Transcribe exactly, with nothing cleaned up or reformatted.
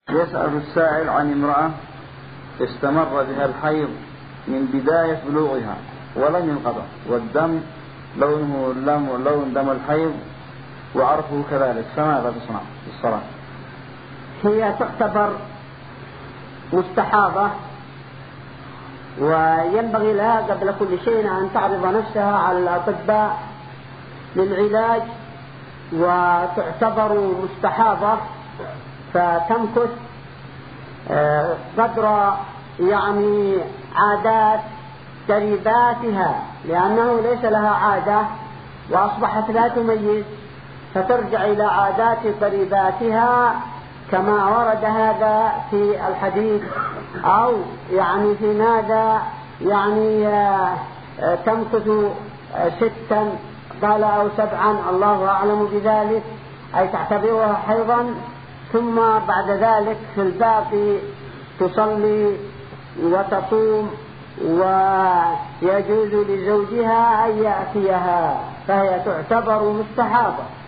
يسأل السائل عن امرأة استمر بها الحيض من بداية بلوغها ولم ينقضى، والدم لونه لون دم الحيض وعرفه كذلك، فماذا تصنع في الصلاة؟ هي تعتبر مستحاضة، وينبغي لها قبل كل شيء أن تعرض نفسها على الأطباء للعلاج، وتعتبر مستحاضة فتمكث قدر يعني عادات قريباتها، لأنه ليس لها عادة وأصبحت لا تميز، فترجع إلى عادات قريباتها كما ورد هذا في الحديث، أو يعني في ماذا يعني تمكث ستا قال أو سبعا، الله أعلم بذلك، أي تعتبرها حيضا، ثم بعد ذلك في الباقي تصلي وتصوم، ويجوز لزوجها أن يأتيها، فهي تعتبر مستحاضة.